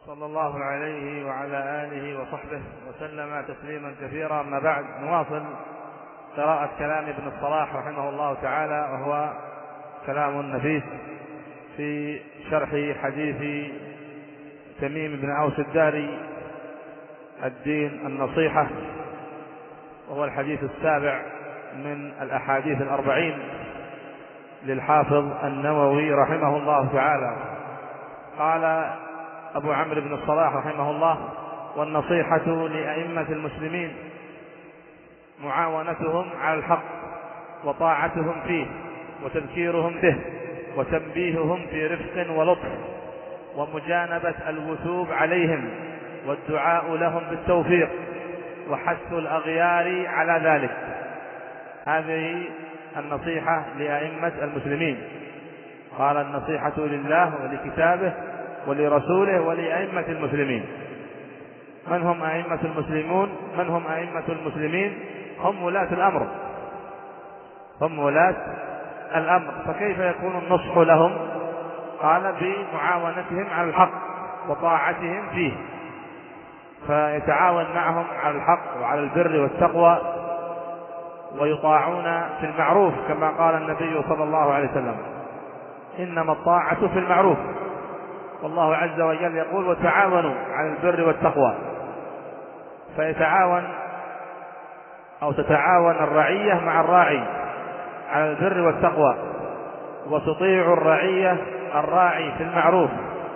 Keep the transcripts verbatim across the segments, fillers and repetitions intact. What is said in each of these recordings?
صلى الله عليه وعلى آله وصحبه وسلم تسليما كثيرا. أما بعد، نواصل قراءة كلام ابن الصلاح رحمه الله تعالى، وهو كلام نفيس في شرح حديث تميم بن أوس الداري الدين النصيحة، وهو الحديث السابع من الأحاديث الأربعين للحافظ النووي رحمه الله تعالى. قال أبو عمرو بن الصلاح رحمه الله: والنصيحة لأئمة المسلمين معاونتهم على الحق وطاعتهم فيه وتذكيرهم به وتنبيههم في رفق ولطف ومجانبة الوثوب عليهم والدعاء لهم بالتوفيق وحث الأغيار على ذلك. هذه النصيحة لأئمة المسلمين. قال: النصيحة لله ولكتابه ولرسوله ولأئمة المسلمين. من هم أئمة المسلمون؟ من هم أئمة المسلمين؟ هم ولاة الأمر، هم ولاة الأمر. فكيف يكون النصح لهم؟ قال: بمعاونتهم على الحق وطاعتهم فيه، فيتعاون معهم على الحق وعلى البر والتقوى، ويطاعون في المعروف كما قال النبي صلى الله عليه وسلم: إنما الطاعة في المعروف. والله عز وجل يقول: وتعاونوا على البر والتقوى. فيتعاون أو تتعاون الرعية مع الراعي على البر والتقوى، وتطيع الرعية الراعي في المعروف.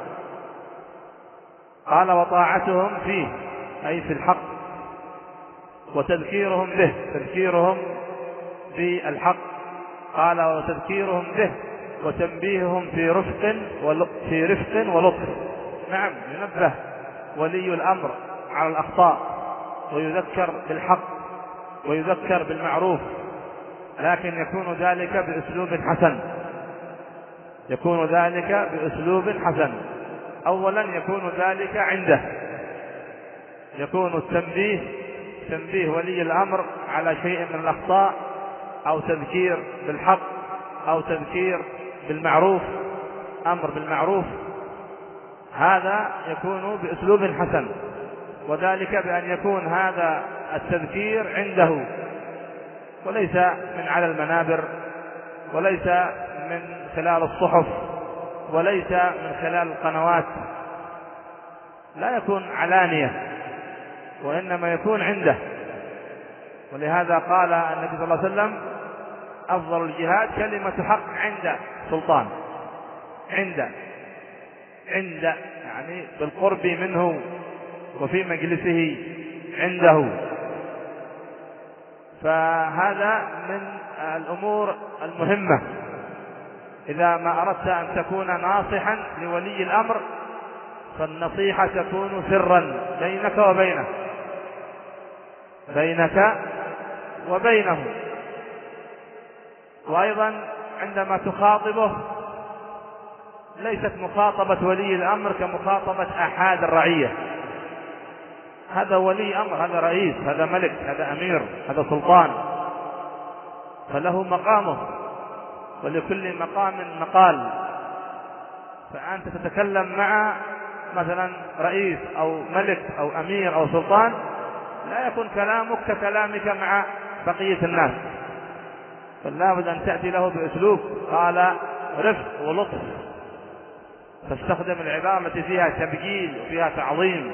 قال: وطاعتهم فيه أي في الحق، وتذكيرهم به، تذكيرهم بالحق. قال: وتذكيرهم به وتنبيههم في رفق في رفق ولطف. نعم، ينبه ولي الأمر على الأخطاء ويذكر بالحق ويذكر بالمعروف، لكن يكون ذلك بأسلوب حسن. يكون ذلك بأسلوب حسن. أولا يكون ذلك عنده، يكون التنبيه تنبيه ولي الأمر على شيء من الأخطاء، أو تذكير بالحق، أو تذكير بالمعروف، أمر بالمعروف. هذا يكون بأسلوب حسن، وذلك بأن يكون هذا التذكير عنده، وليس من على المنابر، وليس من خلال الصحف، وليس من خلال القنوات. لا يكون علانية، وإنما يكون عنده. ولهذا قال النبي صلى الله عليه وسلم: أفضل الجهاد كلمة حق عند سلطان. عند عند يعني بالقرب منه وفي مجلسه عنده. فهذا من الأمور المهمة. إذا ما أردت أن تكون ناصحا لولي الأمر، فالنصيحة تكون سرا بينك وبينه بينك وبينه وأيضا عندما تخاطبه، ليست مخاطبة ولي الأمر كمخاطبة أحد الرعية. هذا ولي أمر، هذا رئيس، هذا ملك، هذا أمير، هذا سلطان، فله مقامه، ولكل مقام مقال. فأنت تتكلم مع مثلا رئيس أو ملك أو أمير أو سلطان، لا يكون كلامك ككلامك مع بقية الناس، فلا بد أن تأتي له بأسلوب قال رفق ولطف. تستخدم العبارة التي فيها تبجيل وفيها تعظيم،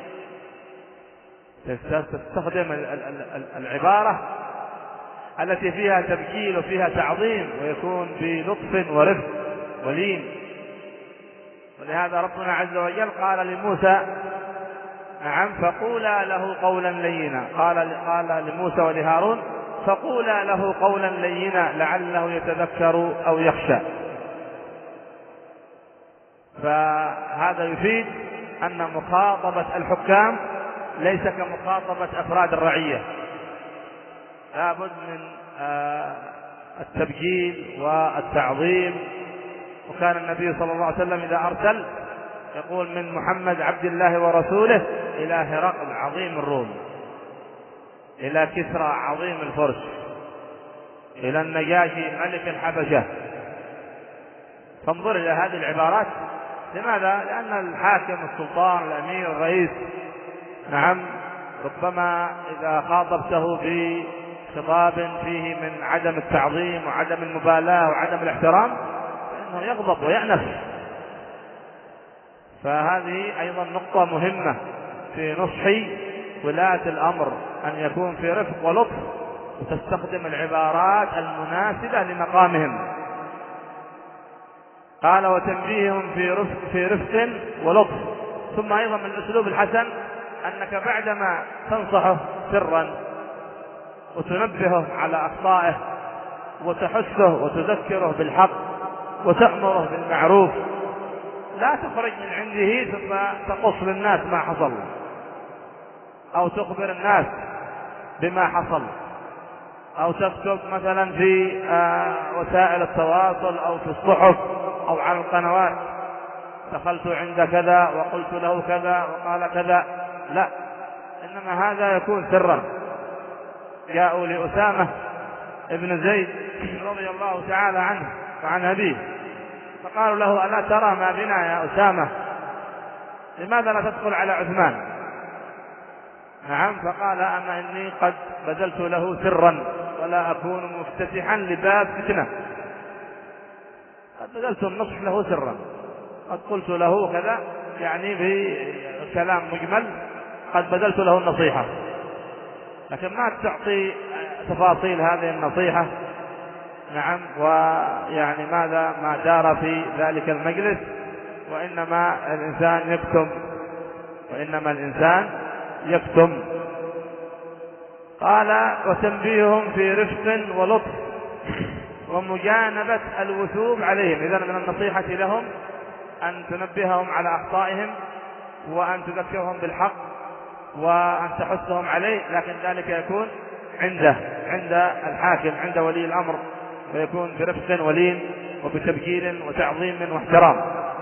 تستخدم العبارة التي فيها تبجيل وفيها تعظيم، ويكون بلطف ورفق ولين. ولهذا ربنا عز وجل قال لموسى: نعم، فقولا له قولا لينا. قال قال لموسى ولهارون: فقولا له قولا لينا لعله يتذكر أو يخشى. فهذا يفيد أن مخاطبة الحكام ليس كمخاطبة أفراد الرعية، لا بد من التبجيل والتعظيم. وكان النبي صلى الله عليه وسلم إذا أرسل يقول: من محمد عبد الله ورسوله إلى هرقل عظيم الروم، إلى كسرى عظيم الفرس، إلى النجاشي ملك الحبشة. فانظر إلى هذه العبارات لماذا؟ لأن الحاكم، السلطان، الأمير، الرئيس، نعم، ربما إذا خاطبته بخطاب فيه من عدم التعظيم وعدم المبالاة وعدم الاحترام فإنه يغضب ويأنف. فهذه أيضا نقطة مهمة في نصح ولاة الأمر، أن يكون في رفق ولطف وتستخدم العبارات المناسبة لمقامهم. قال وتنبيههم في رفق, في رفق ولطف. ثم أيضا من الأسلوب الحسن أنك بعدما تنصحه سرا وتنبهه على أخطائه وتحثه وتذكره بالحق وتأمره بالمعروف، لا تخرج من عنده ثم تقص للناس ما حصل أو تخبر الناس بما حصل أو تكتب مثلا في وسائل التواصل أو في الصحف أو على القنوات دخلت عند كذا وقلت له كذا وقال كذا. لا، إنما هذا يكون سرا. جاءوا لأسامة ابن زيد رضي الله تعالى عنه وعن أبيه فقالوا له ألا ترى ما بنا يا أسامة، لماذا لا تدخل على عثمان؟ نعم. فقال أما إني قد بذلت له سرا ولا أكون مفتتحا لباب فتنة. قد بذلت النصح له سرا، قد قلت له كذا، يعني بكلام مجمل قد بذلت له النصيحة، لكن ما تعطي تفاصيل هذه النصيحة. نعم. ويعني ماذا ما دار في ذلك المجلس، وإنما الإنسان يكتم وإنما الإنسان يكتم. قال وتنبيههم في رفق ولطف ومجانبة الوثوب عليهم. إذن من النصيحة لهم أن تنبههم على أخطائهم وأن تذكرهم بالحق وأن تحثهم عليه، لكن ذلك يكون عنده عند الحاكم عند ولي الأمر، فيكون برفق ولين وبتبجيل وتعظيم واحترام.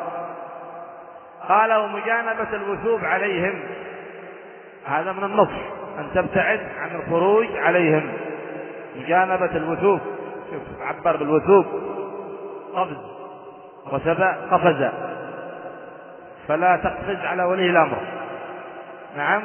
قال ومجانبة الوثوب عليهم، هذا من النصح، أن تبتعد عن الخروج عليهم. مجانبة الوثوب، شوف عبر بالوثوب، قفز وسبأ قفز، فلا تقفز على ولي الأمر. نعم.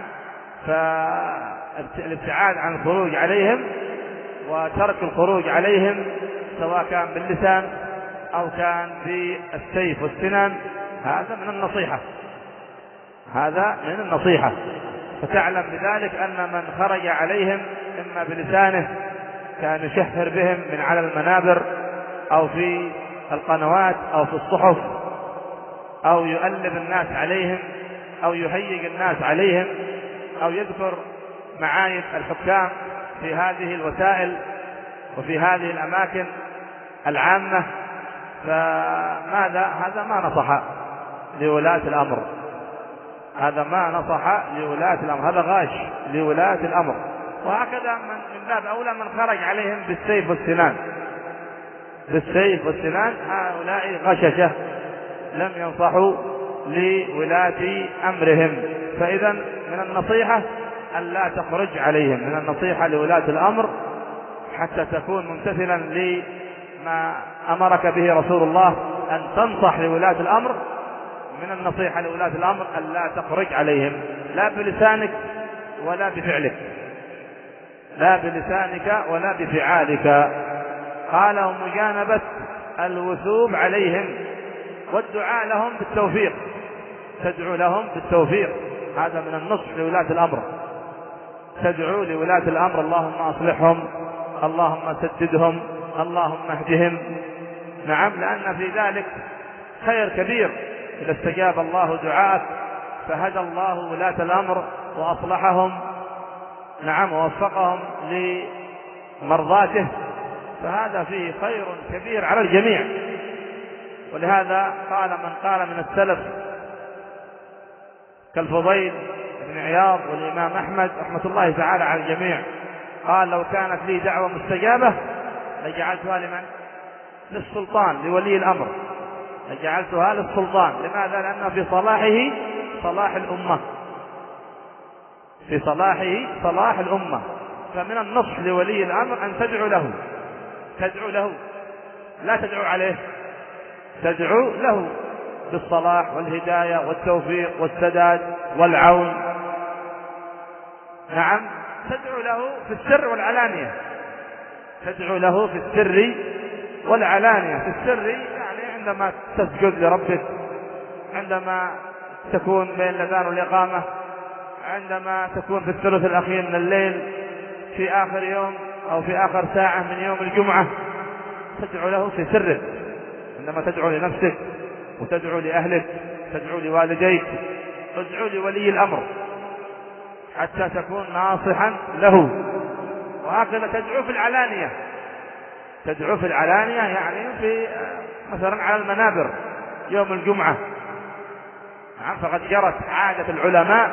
فالابتعاد عن الخروج عليهم وترك الخروج عليهم سواء كان باللسان أو كان بالسيف والسنان، هذا من النصيحة، هذا من النصيحة. فتعلم بذلك أن من خرج عليهم إما بلسانه كان يشهر بهم من على المنابر أو في القنوات أو في الصحف أو يؤلب الناس عليهم أو يهيج الناس عليهم أو يذكر معايب الحكام في هذه الوسائل وفي هذه الأماكن العامة، فماذا؟ هذا ما نصح لولاة الأمر، هذا ما نصح لولاة الأمر، هذا غاش لولاة الأمر. وهكذا من باب أولى من خرج عليهم بالسيف والسنان، بالسيف والسنان، هؤلاء غششة لم ينصحوا لولاة أمرهم. فإذا من النصيحة أن لا تخرج عليهم، من النصيحة لولاة الأمر حتى تكون ممتثلا لما أمرك به رسول الله أن تنصح لولاة الأمر. من النصيحة لولاة الأمر أن لا تخرج عليهم، لا بلسانك ولا بفعلك، لا بلسانك ولا بفعالك. قال ومجانبة الوثوب عليهم والدعاء لهم بالتوفيق، تدعو لهم بالتوفيق، هذا من النصح لولاة الأمر. تدعو لولاة الأمر اللهم أصلحهم، اللهم سددهم، اللهم اهدهم. نعم. لأن في ذلك خير كبير إذا استجاب الله دعاءك فهدى الله ولاة الأمر وأصلحهم، نعم، ووفقهم لمرضاته، فهذا فيه خير كبير على الجميع. ولهذا قال من قال من السلف كالفضيل بن عياض والإمام أحمد رحمة الله تعالى على الجميع، قال لو كانت لي دعوة مستجابة لجعلتها لمن؟ للسلطان، لولي الأمر، لجعلتها للسلطان. لماذا؟ لأنه في صلاحه صلاح الأمة، في صلاحه صلاح الأمة. فمن النصح لولي الأمر أن تدعو له، تدعو له، لا تدعو عليه، تدعو له. بالصلاح والهداية والتوفيق والسداد والعون. نعم، تدعو له في السر والعلانية، تدعو له في السر والعلانية. في السر يعني عندما تسجد لربك، عندما تكون بين الأذان والإقامة، عندما تكون في الثلث الأخير من الليل، في آخر يوم أو في آخر ساعة من يوم الجمعة، تدعو له في سرك. عندما تدعو لنفسك وتدعو لأهلك، تدعو لوالديك، تدعو لولي الأمر حتى تكون ناصحا له. وهكذا تدعو في العلانية، تدعو في العلانية يعني في مثلا على المنابر يوم الجمعة. فقد جرت عادة العلماء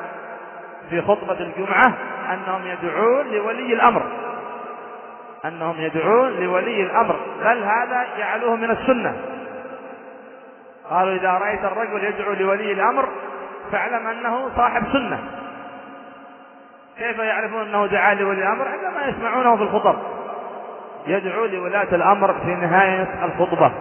في خطبة الجمعة أنهم يدعون لولي الأمر، أنهم يدعون لولي الأمر، بل هذا جعلوه من السنة. قالوا إذا رأيت الرجل يدعو لولي الأمر فاعلم أنه صاحب سنة. كيف يعرفون أنه دعا لولي الأمر؟ عندما يسمعونه في الخطب يدعو لولاة الأمر في نهاية الخطبة،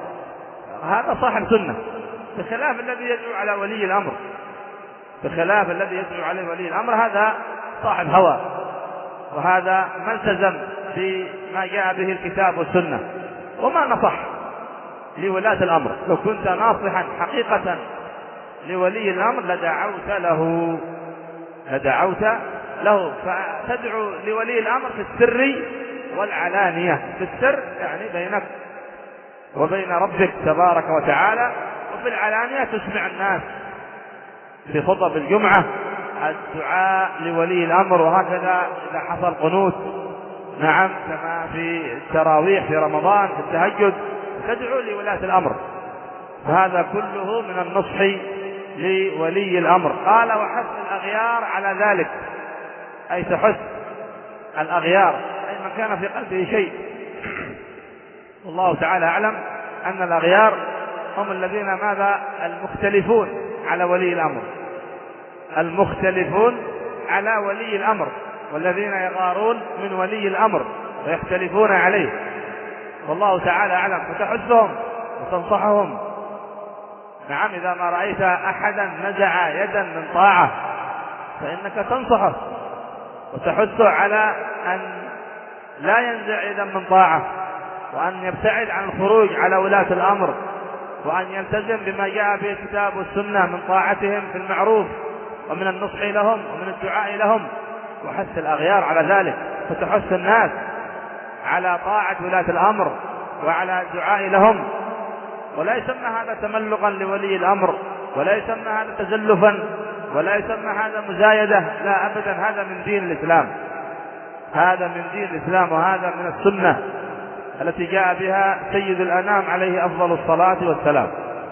هذا صاحب سنة، بخلاف الذي يدعو على ولي الأمر، بخلاف الذي يدعو عليه ولي الأمر هذا صاحب هوى، وهذا ما التزم بما جاء به الكتاب والسنة وما نصح لولاة الأمر. لو كنت ناصحا حقيقة لولي الأمر لدعوت له، لدعوت له. فتدعو لولي الأمر في السر والعلانية. في السر يعني بينك وبين ربك تبارك وتعالى، وفي العلانية تسمع الناس في خطب الجمعة الدعاء لولي الأمر. وهكذا إذا حصل قنوت، نعم، كما في التراويح في رمضان في التهجد، تدعو لولاة الأمر. فهذا كله من النصح لولي الأمر. قال وحث الأغيار على ذلك، أي تحث الأغيار أي من كان في قلبه شيء. والله تعالى أعلم أن الأغيار هم الذين ماذا؟ المختلفون على ولي الأمر، المختلفون على ولي الأمر، والذين يغارون من ولي الأمر ويختلفون عليه. والله تعالى أعلم. فتحثهم وتنصحهم. نعم، إذا ما رأيت أحدا نزع يدا من طاعة فإنك تنصحه وتحثه على أن لا ينزع يدا من طاعة، وأن يبتعد عن الخروج على ولاة الأمر، وأن يلتزم بما جاء به الكتاب والسنة من طاعتهم في المعروف ومن النصح لهم ومن الدعاء لهم. وحث الأغيار على ذلك، فتحث الناس على طاعة ولاة الأمر وعلى الدعاء لهم. ولا يسمى هذا تملقا لولي الأمر، ولا يسمى هذا تزلفا، ولا يسمى هذا مزايدة، لا أبدا، هذا من دين الإسلام، هذا من دين الإسلام، وهذا من السنة التي جاء بها سيد الأنام عليه أفضل الصلاة والسلام.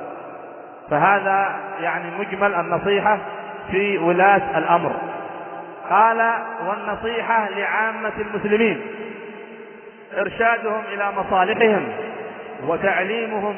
فهذا يعني مجمل النصيحة في ولاة الأمر. قال والنصيحة لعامة المسلمين، إرشادهم إلى مصالحهم وتعليمهم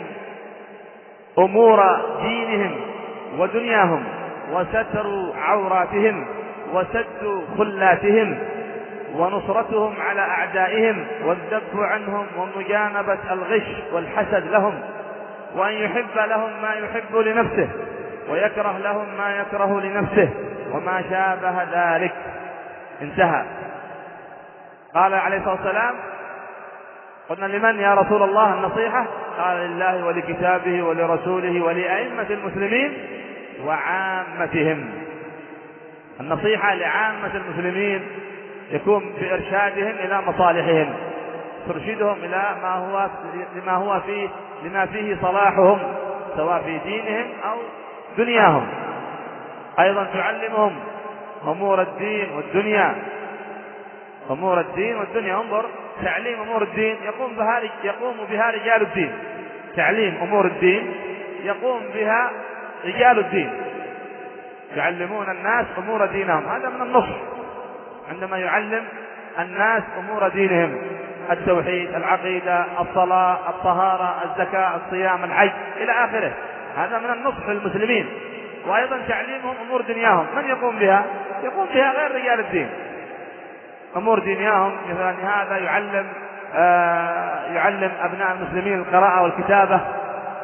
أمور دينهم ودنياهم، وستر عوراتهم وسد خلاتهم، ونصرتهم على أعدائهم، والذب عنهم، ومجانبة الغش والحسد لهم، وأن يحب لهم ما يحب لنفسه ويكره لهم ما يكره لنفسه وما شابه ذلك. انتهى. قال عليه الصلاة والسلام قلنا لمن يا رسول الله النصيحة؟ قال لله ولكتابه ولرسوله ولأئمة المسلمين وعامتهم. النصيحة لعامة المسلمين يكون بإرشادهم إلى مصالحهم، ترشدهم إلى ما هو لما هو فيه لما فيه صلاحهم سواء في دينهم أو دنياهم. أيضا تعلمهم أمور الدين والدنيا، أمور الدين والدنيا. انظر، تعليم أمور الدين يقوم بها يقوم بها رجال الدين، تعليم أمور الدين يقوم بها رجال الدين، يعلمون الناس أمور دينهم. هذا من النصح، عندما يعلم الناس أمور دينهم، التوحيد، العقيدة، الصلاة، الطهارة، الزكاة، الصيام، الحج إلى آخره، هذا من النصح للمسلمين. وأيضا تعليمهم أمور دنياهم، من يقوم بها؟ يقوم بها غير رجال الدين. أمور دنياهم مثلا هذا يعلم آه يعلم أبناء المسلمين القراءة والكتابة،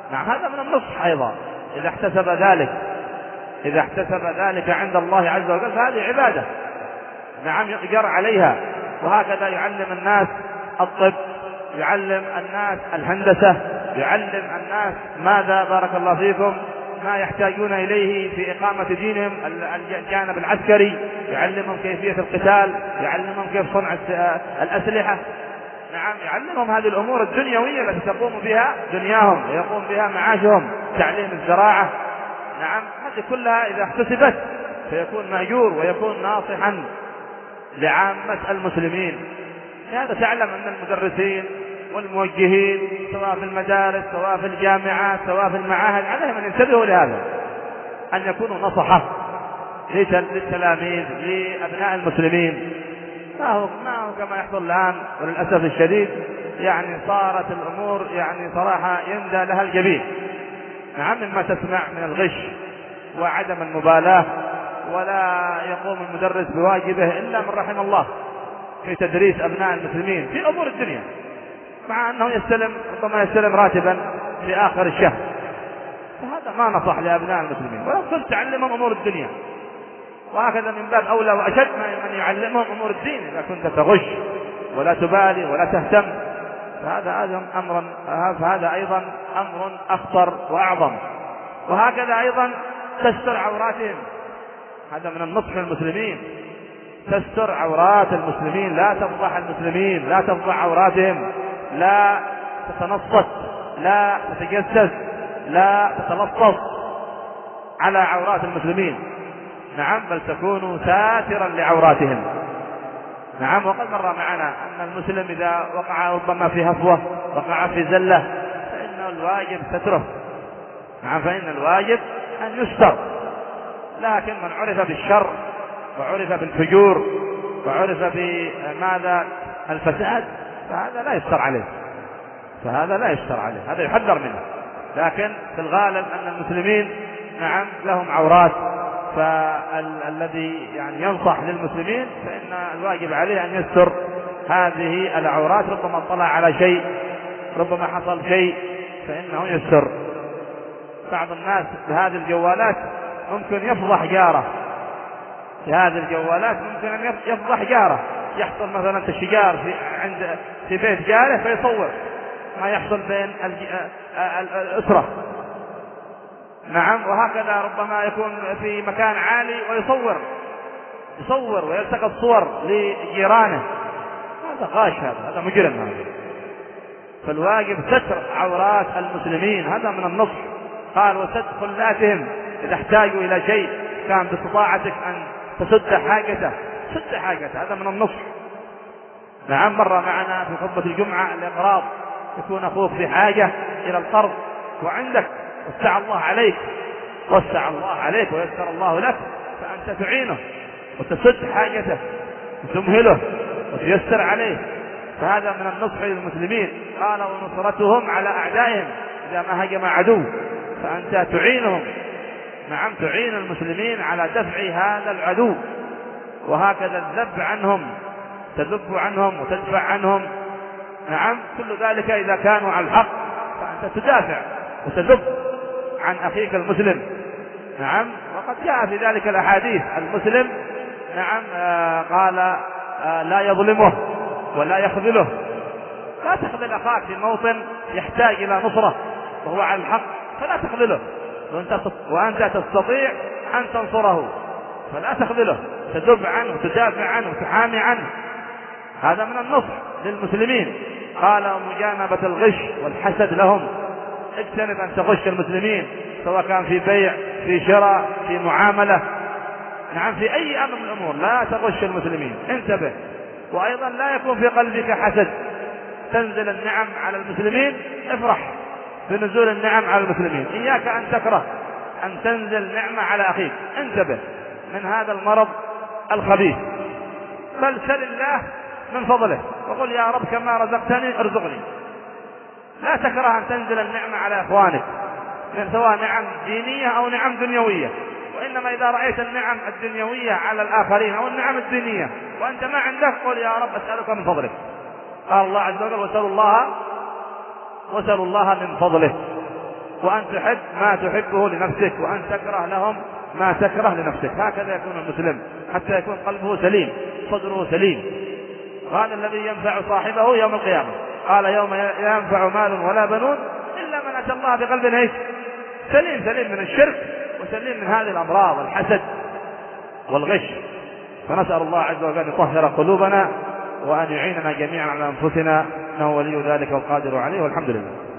نعم هذا من النصح أيضا، إذا احتسب ذلك إذا احتسب ذلك عند الله عز وجل فهذه عبادة، نعم يؤجر عليها. وهكذا يعلم الناس الطب، يعلم الناس الهندسة، يعلم الناس ماذا بارك الله فيكم ما يحتاجون إليه في إقامة دينهم، الجانب العسكري، يعلمهم كيفية القتال، يعلمهم كيف صنع الأسلحة، نعم يعلمهم هذه الأمور الدنيوية التي تقوم بها دنياهم ويقوم بها معاشهم، تعليم الزراعة، نعم هذه كلها إذا احتسبت فيكون مأجور ويكون ناصحا لعامة المسلمين. لهذا تعلم أن المدرسين والموجهين سواء في المدارس سواء في الجامعات سواء في المعاهد عليهم أن ينتبهوا لهذا، أن يكونوا نصحة للتلاميذ لأبناء المسلمين. ما هو ما هو كما يحصل الآن وللأسف الشديد، يعني صارت الأمور يعني صراحة يندى لها الجبين، نعم مما تسمع من الغش وعدم المبالاة، ولا يقوم المدرس بواجبه إلا من رحم الله في تدريس أبناء المسلمين في أمور الدنيا، مع أنه يستلم ربما يستلم راتبا في آخر الشهر، فهذا ما نصح لأبناء المسلمين، ولو تعلمهم أمور الدنيا. وهكذا من باب أولى وأشد من يعلمهم أمور الدين، إذا كنت تغش ولا تبالي ولا تهتم فهذا أيضا أمر فهذا أيضا أمر أخطر وأعظم. وهكذا أيضا تستر عوراتهم، هذا من النصح للمسلمين، تستر عورات المسلمين، لا تفضح المسلمين، لا تفضح عوراتهم، لا تتنصت، لا تتجسس، لا تتلطف على عورات المسلمين، نعم بل تكون ساترا لعوراتهم. نعم وقد مر معنا أن المسلم إذا وقع ربما في هفوة وقع في زلة فإن الواجب ستره، نعم فإن الواجب أن يستر، لكن من عرف بالشر وعرف بالفجور وعرف بماذا الفساد فهذا لا يستر عليه، فهذا لا يستر عليه، هذا يحذر منه. لكن في الغالب أن المسلمين نعم لهم عورات، فالذي يعني ينصح للمسلمين فإن الواجب عليه أن يستر هذه العورات، ربما اطلع على شيء ربما حصل شيء فإنه يستر. بعض الناس بهذه الجوالات ممكن يفضح جاره، في هذه الجوالات ممكن أن يفضح جاره، يحصل مثلا تشجار في عند في بيت جاره فيصور ما يحصل بين الأسرة، نعم وهكذا ربما يكون في مكان عالي ويصور يصور ويلتقط صور لجيرانه، هذا غاش، هذا هذا مجرم هذا. فالواجب ستر عورات المسلمين، هذا من النصح. قال وسد خلاتهم، إذا احتاجوا إلى شيء كان باستطاعتك أن تسد حاجته سد حاجته، هذا من النصح. نعم مر معنا في خطبة الجمعة الإقراض، يكون أخوك في حاجة إلى القرض وعندك وسع الله عليك وسع الله عليك ويسر الله لك، فأنت تعينه وتسد حاجته وتمهله وتيسر عليه، فهذا من النصح للمسلمين. قال ونصرتهم على أعدائهم، إذا ما هجم عدو فأنت تعينهم، نعم تعين المسلمين على دفع هذا العدو. وهكذا الذب عنهم، تذب عنهم وتدفع عنهم، نعم كل ذلك إذا كانوا على الحق فأنت تدافع وتذب عن أخيك المسلم، نعم وقد جاء في ذلك الأحاديث. المسلم نعم آه قال آه لا يظلمه ولا يخذله، لا تخذل أخاك في موطن يحتاج إلى نصرة وهو على الحق فلا تخذله، وأنت, وأنت تستطيع أن تنصره فلا تخذله، تدب عنه تدافع عنه تحامي عنه، هذا من النصح للمسلمين. قال ومجانبة الغش والحسد لهم، اجتنب أن تغش المسلمين سواء كان في بيع في شراء في معاملة، نعم في أي أمر من الأمور لا تغش المسلمين، انتبه. وأيضا لا يكون في قلبك حسد، تنزل النعم على المسلمين افرح بنزول النعم على المسلمين، إياك أن تكره أن تنزل نعمة على أخيك، انتبه من هذا المرض الخبيث، بل سل الله من فضله وقل يا رب كما رزقتني ارزقني، لا تكره أن تنزل النعمة على إخوانك من سواء نعم دينية أو نعم دنيوية، وإنما إذا رأيت النعم الدنيوية على الآخرين أو النعم الدينية وأنت ما عندك قل يا رب أسألك من فضلك. قال الله عز وجل وسألوا الله وسألوا الله من فضله، وأن تحب ما تحبه لنفسك، وأن تكره لهم ما تكره لنفسك. هكذا يكون المسلم حتى يكون قلبه سليم، صدره سليم. هذا الذي ينفع صاحبه يوم القيامة. قال يوم ينفع مال ولا بنون إلا من أتى الله بقلب ايش؟ سليم، سليم من الشرك وسليم من هذه الأمراض، الحسد والغش. فنسأل الله عز وجل أن يطهر قلوبنا وأن يعيننا جميعا على أنفسنا، إنه ولي ذلك والقادر عليه، والحمد لله.